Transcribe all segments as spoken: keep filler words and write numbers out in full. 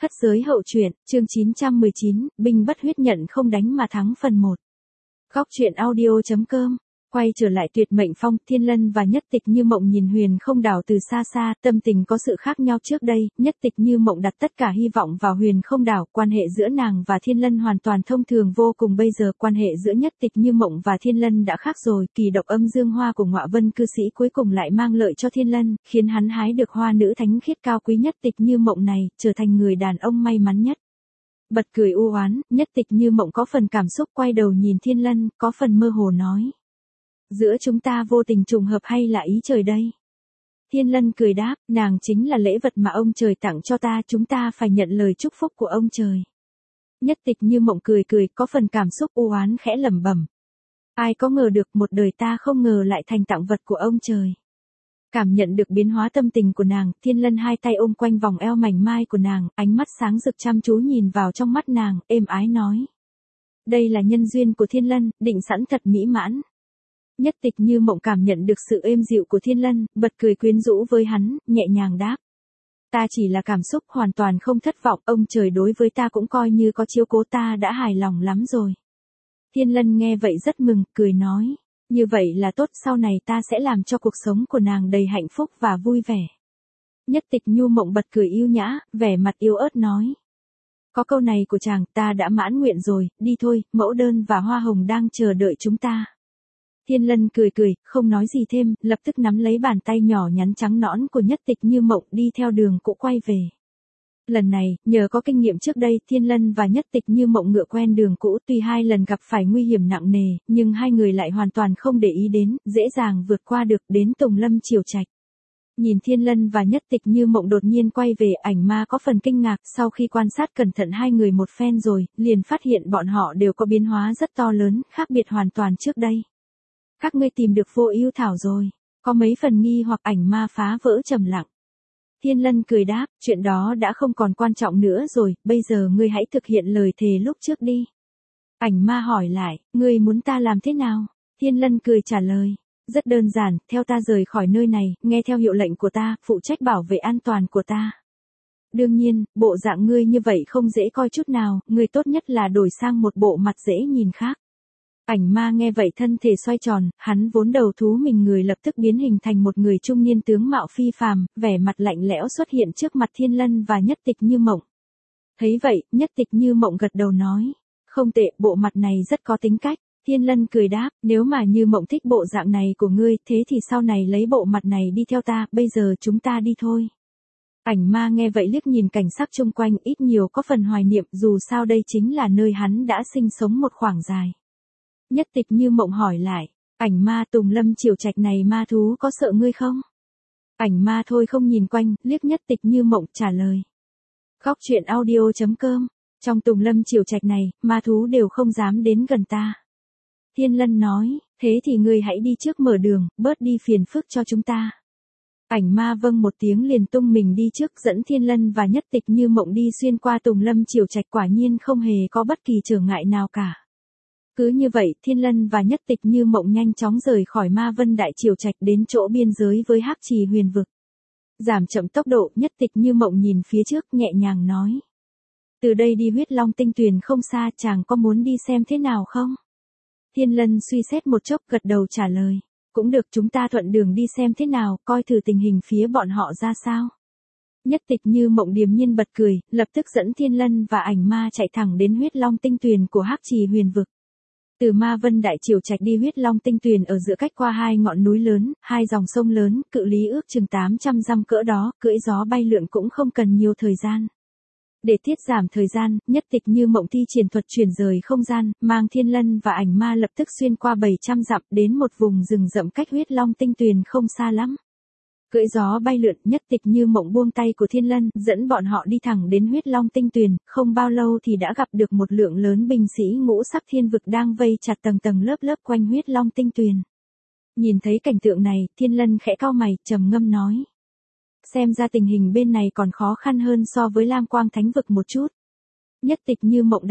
Thất giới hậu truyện, chương chín trăm mười chín, binh bất huyết nhận không đánh mà thắng phần một. Góc truyện audio chấm com. Quay trở lại Tuyệt Mệnh Phong, Thiên Lân và Nhất Tịch Như Mộng nhìn Huyền Không Đảo từ xa xa, tâm tình có sự khác nhau trước đây, Nhất Tịch Như Mộng đặt tất cả hy vọng vào Huyền Không Đảo, quan hệ giữa nàng và Thiên Lân hoàn toàn thông thường vô cùng, bây giờ quan hệ giữa Nhất Tịch Như Mộng và Thiên Lân đã khác rồi, kỳ độc âm dương hoa của Ngọa Vân cư sĩ cuối cùng lại mang lợi cho Thiên Lân, khiến hắn hái được hoa nữ thánh khiết cao quý Nhất Tịch Như Mộng này, trở thành người đàn ông may mắn nhất. Bật cười u oán, Nhất Tịch Như Mộng có phần cảm xúc quay đầu nhìn Thiên Lân, có phần mơ hồ nói. Giữa chúng ta vô tình trùng hợp hay là ý trời đây? Thiên Lân cười đáp, nàng chính là lễ vật mà ông trời tặng cho ta, chúng ta phải nhận lời chúc phúc của ông trời. Nhất Tịch Như Mộng cười cười, có phần cảm xúc u oán khẽ lẩm bẩm. Ai có ngờ được một đời ta không ngờ lại thành tặng vật của ông trời. Cảm nhận được biến hóa tâm tình của nàng, Thiên Lân hai tay ôm quanh vòng eo mảnh mai của nàng, ánh mắt sáng rực chăm chú nhìn vào trong mắt nàng, êm ái nói. Đây là nhân duyên của Thiên Lân, định sẵn thật mỹ mãn. Nhất Tịch Như Mộng cảm nhận được sự êm dịu của Thiên Lân, bật cười quyến rũ với hắn, nhẹ nhàng đáp. Ta chỉ là cảm xúc, hoàn toàn không thất vọng, ông trời đối với ta cũng coi như có chiếu cố, ta đã hài lòng lắm rồi. Thiên Lân nghe vậy rất mừng, cười nói. Như vậy là tốt, sau này ta sẽ làm cho cuộc sống của nàng đầy hạnh phúc và vui vẻ. Nhất Tịch Như Mộng bật cười yêu nhã, vẻ mặt yếu ớt nói. Có câu này của chàng, ta đã mãn nguyện rồi, đi thôi, mẫu đơn và hoa hồng đang chờ đợi chúng ta. Thiên Lân cười cười, không nói gì thêm, lập tức nắm lấy bàn tay nhỏ nhắn trắng nõn của Nhất Tịch Như Mộng đi theo đường cũ quay về. Lần này, nhờ có kinh nghiệm trước đây, Thiên Lân và Nhất Tịch Như Mộng ngựa quen đường cũ, tuy hai lần gặp phải nguy hiểm nặng nề, nhưng hai người lại hoàn toàn không để ý đến, dễ dàng vượt qua được đến Tùng Lâm Triều Trạch. Nhìn Thiên Lân và Nhất Tịch Như Mộng đột nhiên quay về, Ảnh Ma có phần kinh ngạc, sau khi quan sát cẩn thận hai người một phen rồi, liền phát hiện bọn họ đều có biến hóa rất to lớn, khác biệt hoàn toàn trước đây. Các ngươi tìm được Vô Ưu Thảo rồi, có mấy phần nghi hoặc Ảnh Ma phá vỡ trầm lặng. Thiên Lân cười đáp, chuyện đó đã không còn quan trọng nữa rồi, bây giờ ngươi hãy thực hiện lời thề lúc trước đi. Ảnh Ma hỏi lại, ngươi muốn ta làm thế nào? Thiên Lân cười trả lời, rất đơn giản, theo ta rời khỏi nơi này, nghe theo hiệu lệnh của ta, phụ trách bảo vệ an toàn của ta. Đương nhiên, bộ dạng ngươi như vậy không dễ coi chút nào, ngươi tốt nhất là đổi sang một bộ mặt dễ nhìn khác. Ảnh Ma nghe vậy thân thể xoay tròn, hắn vốn đầu thú mình người lập tức biến hình thành một người trung niên tướng mạo phi phàm, vẻ mặt lạnh lẽo xuất hiện trước mặt Thiên Lân và Nhất Tịch Như Mộng. Thấy vậy, Nhất Tịch Như Mộng gật đầu nói, không tệ, bộ mặt này rất có tính cách. Thiên Lân cười đáp, nếu mà Như Mộng thích bộ dạng này của ngươi, thế thì sau này lấy bộ mặt này đi theo ta, bây giờ chúng ta đi thôi. Ảnh Ma nghe vậy liếc nhìn cảnh sắc chung quanh, ít nhiều có phần hoài niệm, dù sao đây chính là nơi hắn đã sinh sống một khoảng dài. Nhất Tịch Như Mộng hỏi lại, Ảnh Ma, Tùng Lâm Triều Trạch này ma thú có sợ ngươi không? Ảnh Ma thôi không nhìn quanh, liếc Nhất Tịch Như Mộng trả lời. Góc truyện audio chấm com, trong Tùng Lâm Triều Trạch này, ma thú đều không dám đến gần ta. Thiên Lân nói, thế thì ngươi hãy đi trước mở đường, bớt đi phiền phức cho chúng ta. Ảnh Ma vâng một tiếng liền tung mình đi trước, dẫn Thiên Lân và Nhất Tịch Như Mộng đi xuyên qua Tùng Lâm Triều Trạch, quả nhiên không hề có bất kỳ trở ngại nào cả. Cứ như vậy, Thiên Lân và Nhất Tịch Như Mộng nhanh chóng rời khỏi Ma Vân Đại Triều Trạch đến chỗ biên giới với Hắc Trì Huyền Vực. Giảm chậm tốc độ, Nhất Tịch Như Mộng nhìn phía trước nhẹ nhàng nói. Từ đây đi Huyết Long Tinh Tuyền không xa, chàng có muốn đi xem thế nào không? Thiên Lân suy xét một chốc gật đầu trả lời. Cũng được, chúng ta thuận đường đi xem thế nào, coi thử tình hình phía bọn họ ra sao. Nhất Tịch Như Mộng điềm nhiên bật cười, lập tức dẫn Thiên Lân và Ảnh Ma chạy thẳng đến Huyết Long Tinh Tuyền của Hắc Trì Huyền Vực. Từ Ma Vân Đại Triều Trạch đi Huyết Long Tinh Tuyền ở giữa cách qua hai ngọn núi lớn, hai dòng sông lớn, cự lý ước chừng tám trăm dặm cỡ đó, cưỡi gió bay lượn cũng không cần nhiều thời gian. Để tiết giảm thời gian, Nhất Tịch Như Mộng thi triển thuật chuyển rời không gian, mang Thiên Lân và Ảnh Ma lập tức xuyên qua bảy trăm dặm đến một vùng rừng rậm cách Huyết Long Tinh Tuyền không xa lắm. Cưỡi gió bay lượn, Nhất Tịch Như Mộng buông tay của Thiên Lân, dẫn bọn họ đi thẳng đến Huyết Long Tinh Tuyền, không bao lâu thì đã gặp được một lượng lớn binh sĩ ngũ sắc thiên vực đang vây chặt tầng tầng lớp lớp quanh Huyết Long Tinh Tuyền. Nhìn thấy cảnh tượng này, Thiên Lân khẽ cau mày, trầm ngâm nói. Xem ra tình hình bên này còn khó khăn hơn so với Lam Quang Thánh Vực một chút. Nhất Tịch Như Mộng đáp,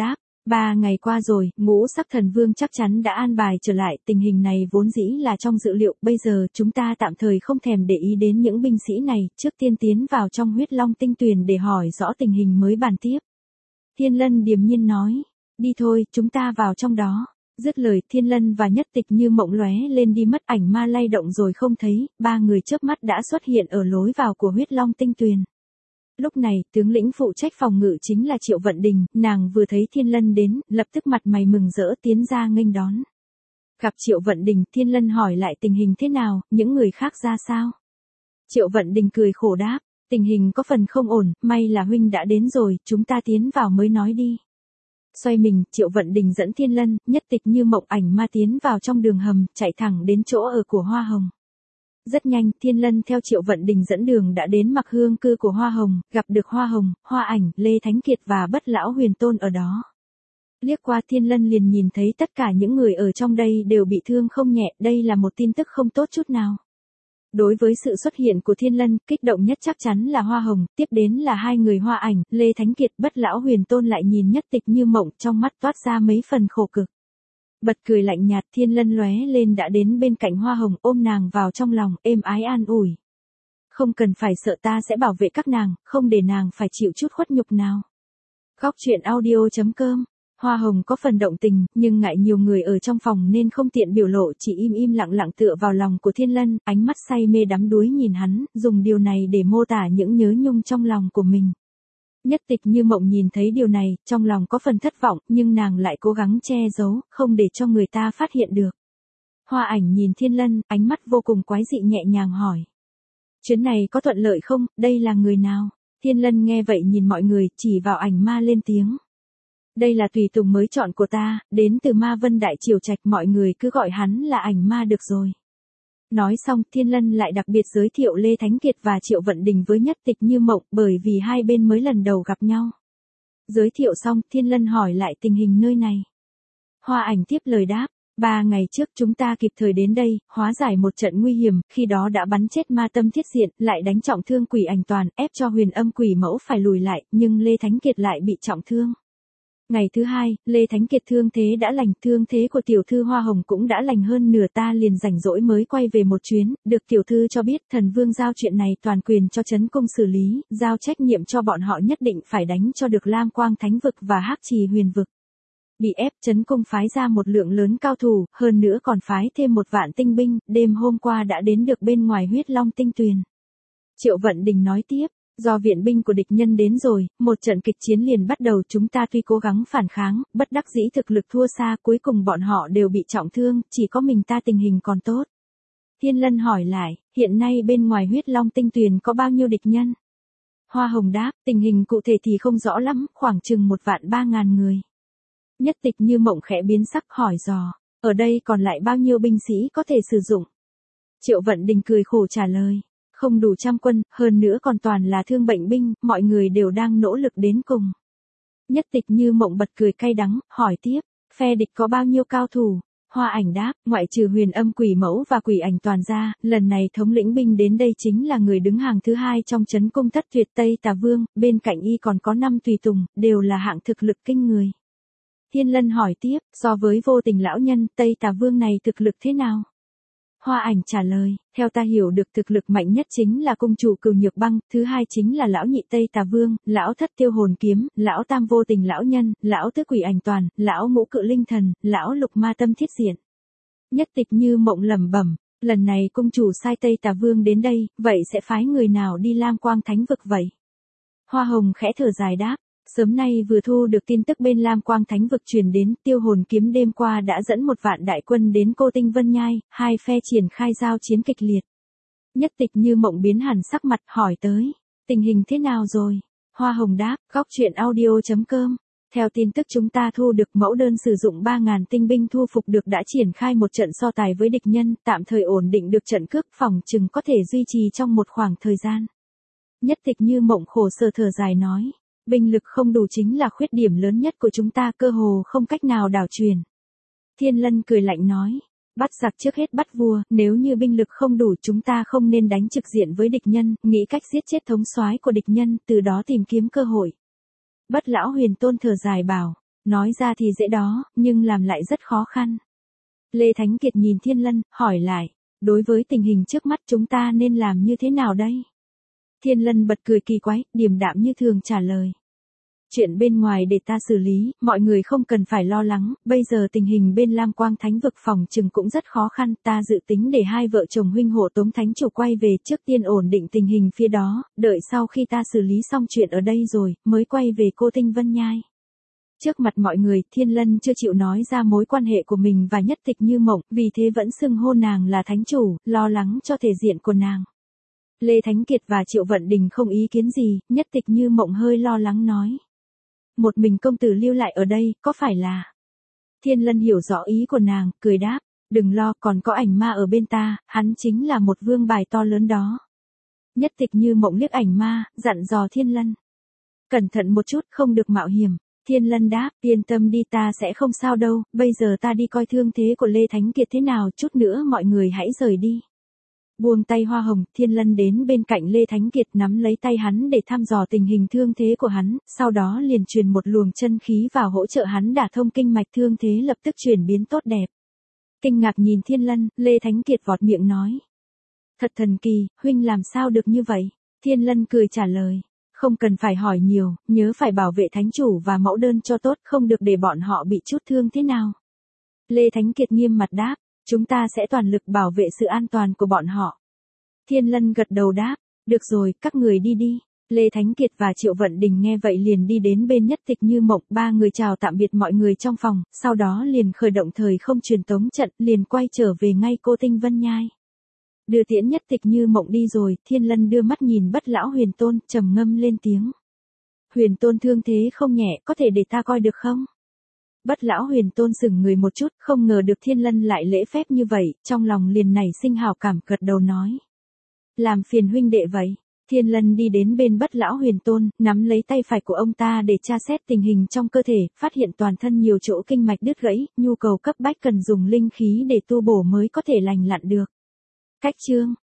Ba ngày qua rồi, ngũ sắc thần vương chắc chắn đã an bài trở lại, tình hình này vốn dĩ là trong dự liệu, bây giờ chúng ta tạm thời không thèm để ý đến những binh sĩ này, trước tiên tiến vào trong huyết long tinh tuyền để hỏi rõ tình hình mới bàn tiếp. Thiên Lân điềm nhiên nói, đi thôi, chúng ta vào trong đó. Dứt lời, Thiên Lân và Nhất Tịch Như mộng lóe lên đi mất, ảnh ma lay động rồi không thấy, ba người chớp mắt đã xuất hiện ở lối vào của huyết long tinh tuyền. Lúc này, tướng lĩnh phụ trách phòng ngự chính là Triệu Vận Đình, nàng vừa thấy Thiên Lân đến, lập tức mặt mày mừng rỡ tiến ra nghênh đón. Gặp Triệu Vận Đình, Thiên Lân hỏi lại tình hình thế nào, những người khác ra sao? Triệu Vận Đình cười khổ đáp, tình hình có phần không ổn, may là huynh đã đến rồi, chúng ta tiến vào mới nói đi. Xoay mình, Triệu Vận Đình dẫn Thiên Lân, Nhất Tịch Như mộng ảnh ma tiến vào trong đường hầm, chạy thẳng đến chỗ ở của Hoa Hồng. Rất nhanh, Thiên Lân theo Triệu Vận Đình dẫn đường đã đến mặc hương cư của Hoa Hồng, gặp được Hoa Hồng, Hoa Ảnh, Lê Thánh Kiệt và Bất Lão Huyền Tôn ở đó. Liếc qua Thiên Lân liền nhìn thấy tất cả những người ở trong đây đều bị thương không nhẹ, đây là một tin tức không tốt chút nào. Đối với sự xuất hiện của Thiên Lân, kích động nhất chắc chắn là Hoa Hồng, tiếp đến là hai người Hoa Ảnh, Lê Thánh Kiệt, Bất Lão Huyền Tôn lại nhìn Nhất Tịch Như mộng, trong mắt toát ra mấy phần khổ cực. Bật cười lạnh nhạt, Thiên Lân lóe lên đã đến bên cạnh Hoa Hồng, ôm nàng vào trong lòng, êm ái an ủi. Không cần phải sợ, ta sẽ bảo vệ các nàng, không để nàng phải chịu chút khuất nhục nào. Góc truyện audio chấm com. Hoa Hồng có phần động tình, nhưng ngại nhiều người ở trong phòng nên không tiện biểu lộ, chỉ im im lặng lặng tựa vào lòng của Thiên Lân, ánh mắt say mê đắm đuối nhìn hắn, dùng điều này để mô tả những nhớ nhung trong lòng của mình. Nhất Tịch Như mộng nhìn thấy điều này, trong lòng có phần thất vọng, nhưng nàng lại cố gắng che giấu, không để cho người ta phát hiện được. Hoa Ảnh nhìn Thiên Lân, ánh mắt vô cùng quái dị nhẹ nhàng hỏi. Chuyến này có thuận lợi không, đây là người nào? Thiên Lân nghe vậy nhìn mọi người, chỉ vào ảnh ma lên tiếng. Đây là tùy tùng mới chọn của ta, đến từ Ma Vân Đại Triều Trạch, mọi người cứ gọi hắn là ảnh ma được rồi. Nói xong, Thiên Lân lại đặc biệt giới thiệu Lê Thánh Kiệt và Triệu Vận Đình với Nhất Tịch Như mộng, bởi vì hai bên mới lần đầu gặp nhau. Giới thiệu xong, Thiên Lân hỏi lại tình hình nơi này. Hoa Ảnh tiếp lời đáp, ba ngày trước chúng ta kịp thời đến đây, hóa giải một trận nguy hiểm, khi đó đã bắn chết Ma Tâm Thiết Diện, lại đánh trọng thương Quỷ Ảnh Toàn, ép cho Huyền Âm Quỷ Mẫu phải lùi lại, nhưng Lê Thánh Kiệt lại bị trọng thương. Ngày thứ hai, Lê Thánh Kiệt thương thế đã lành, thương thế của tiểu thư Hoa Hồng cũng đã lành hơn nửa, ta liền rảnh rỗi mới quay về một chuyến, được tiểu thư cho biết thần vương giao chuyện này toàn quyền cho Trấn Cung xử lý, giao trách nhiệm cho bọn họ nhất định phải đánh cho được Lam Quang Thánh Vực và Hắc Trì Huyền Vực. Bị ép, Trấn Cung phái ra một lượng lớn cao thủ, hơn nữa còn phái thêm một vạn tinh binh, đêm hôm qua đã đến được bên ngoài huyết long tinh tuyền. Triệu Vận Đình nói tiếp. Do viện binh của địch nhân đến rồi, một trận kịch chiến liền bắt đầu, chúng ta tuy cố gắng phản kháng, bất đắc dĩ thực lực thua xa, cuối cùng bọn họ đều bị trọng thương, chỉ có mình ta tình hình còn tốt. Thiên Lân hỏi lại, hiện nay bên ngoài huyết long tinh tuyền có bao nhiêu địch nhân? Hoa Hồng đáp, tình hình cụ thể thì không rõ lắm, khoảng chừng một vạn ba ngàn người. Nhất Tịch Như mộng khẽ biến sắc hỏi dò, ở đây còn lại bao nhiêu binh sĩ có thể sử dụng? Triệu Vận Đình cười khổ trả lời. Không đủ trăm quân, hơn nữa còn toàn là thương bệnh binh, mọi người đều đang nỗ lực đến cùng. Nhất Tịch Như mộng bật cười cay đắng, hỏi tiếp, phe địch có bao nhiêu cao thủ? Hoa Ảnh đáp, ngoại trừ Huyền Âm Quỷ Mẫu và Quỷ Ảnh Toàn ra, lần này thống lĩnh binh đến đây chính là người đứng hàng thứ hai trong Trấn Cung Thất Tuyệt Tây Tà Vương, bên cạnh y còn có năm tùy tùng, đều là hạng thực lực kinh người. Thiên Lân hỏi tiếp, so với Vô Tình lão nhân, Tây Tà Vương này thực lực thế nào? Hoa Ảnh trả lời, theo ta hiểu được thực lực mạnh nhất chính là cung chủ Cửu Nhược Băng, thứ hai chính là lão nhị Tây Tà Vương, lão thất Tiêu Hồn Kiếm, lão tam Vô Tình lão nhân, lão tứ Quỷ Ảnh Toàn, lão ngũ Cự Linh Thần, lão lục Ma Tâm Thiết Diện. Nhất Tịch Như mộng lẩm bẩm, lần này cung chủ sai Tây Tà Vương đến đây, vậy sẽ phái người nào đi Lam Quang Thánh Vực vậy? Hoa Hồng khẽ thở dài đáp. Sớm nay vừa thu được tin tức bên Lam Quang Thánh Vực truyền đến, Tiêu Hồn Kiếm đêm qua đã dẫn một vạn đại quân đến Cô Tinh Vân Nhai, hai phe triển khai giao chiến kịch liệt. Nhất Tịch Như mộng biến hẳn sắc mặt hỏi tới, tình hình thế nào rồi? Hoa Hồng đáp, góc truyện audio chấm com. Theo tin tức chúng ta thu được, mẫu đơn sử dụng ba ngàn tinh binh thu phục được đã triển khai một trận so tài với địch nhân, tạm thời ổn định được trận cước, phòng chừng có thể duy trì trong một khoảng thời gian. Nhất Tịch Như mộng khổ sở thở dài nói. Binh lực không đủ chính là khuyết điểm lớn nhất của chúng ta, cơ hồ không cách nào đảo truyền. Thiên Lân cười lạnh nói, bắt giặc trước hết bắt vua, nếu như binh lực không đủ chúng ta không nên đánh trực diện với địch nhân, nghĩ cách giết chết thống soái của địch nhân, từ đó tìm kiếm cơ hội. Bất Lão Huyền Tôn thở dài bảo, nói ra thì dễ đó, nhưng làm lại rất khó khăn. Lê Thánh Kiệt nhìn Thiên Lân, hỏi lại, đối với tình hình trước mắt chúng ta nên làm như thế nào đây? Thiên Lân bật cười kỳ quái, điềm đạm như thường trả lời. Chuyện bên ngoài để ta xử lý, mọi người không cần phải lo lắng, bây giờ tình hình bên Lam Quang Thánh vực phòng trừng cũng rất khó khăn, ta dự tính để hai vợ chồng huynh hộ Tống Thánh chủ quay về trước tiên ổn định tình hình phía đó, đợi sau khi ta xử lý xong chuyện ở đây rồi, mới quay về Cô Tinh Vân Nhai. Trước mặt mọi người, Thiên Lân chưa chịu nói ra mối quan hệ của mình và Nhất Tịch Như Mộng, vì thế vẫn xưng hô nàng là thánh chủ, lo lắng cho thể diện của nàng. Lê Thánh Kiệt và Triệu Vận Đình không ý kiến gì, Nhất Tịch Như Mộng hơi lo lắng nói. Một mình công tử lưu lại ở đây, có phải là... Thiên Lân hiểu rõ ý của nàng, cười đáp, đừng lo, còn có ảnh ma ở bên ta, hắn chính là một vương bài to lớn đó. Nhất Tịch Như Mộng liếc ảnh ma, dặn dò Thiên Lân. Cẩn thận một chút, không được mạo hiểm. Thiên Lân đáp, yên tâm đi, ta sẽ không sao đâu, bây giờ ta đi coi thương thế của Lê Thánh Kiệt thế nào, chút nữa mọi người hãy rời đi. Buông tay Hoa Hồng, Thiên Lân đến bên cạnh Lê Thánh Kiệt nắm lấy tay hắn để thăm dò tình hình thương thế của hắn, sau đó liền truyền một luồng chân khí vào hỗ trợ hắn đả thông kinh mạch, thương thế lập tức chuyển biến tốt đẹp. Kinh ngạc nhìn Thiên Lân, Lê Thánh Kiệt vọt miệng nói. Thật thần kỳ, huynh làm sao được như vậy? Thiên Lân cười trả lời. Không cần phải hỏi nhiều, nhớ phải bảo vệ thánh chủ và mẫu đơn cho tốt, không được để bọn họ bị chút thương thế nào. Lê Thánh Kiệt nghiêm mặt đáp, chúng ta sẽ toàn lực bảo vệ sự an toàn của bọn họ. Thiên Lân gật đầu đáp, được rồi, các người đi đi. Lê Thánh Kiệt và Triệu Vận Đình nghe vậy liền đi đến bên Nhất Tịch Như Mộng, ba người chào tạm biệt mọi người trong phòng, sau đó liền khởi động thời không truyền tống trận, liền quay trở về ngay Cô Tinh Vân Nhai. Đưa tiễn Nhất Tịch Như Mộng đi rồi, Thiên Lân đưa mắt nhìn Bất Lão Huyền Tôn, trầm ngâm lên tiếng. Huyền Tôn thương thế không nhẹ, có thể để ta coi được không? Bất Lão Huyền Tôn sững người một chút, không ngờ được Thiên Lân lại lễ phép như vậy, trong lòng liền nảy sinh hảo cảm, gật đầu nói. Làm phiền huynh đệ vậy. Thiên Lân đi đến bên Bất Lão Huyền Tôn, nắm lấy tay phải của ông ta để tra xét tình hình trong cơ thể, phát hiện toàn thân nhiều chỗ kinh mạch đứt gãy, nhu cầu cấp bách cần dùng linh khí để tu bổ mới có thể lành lặn được. Cách chương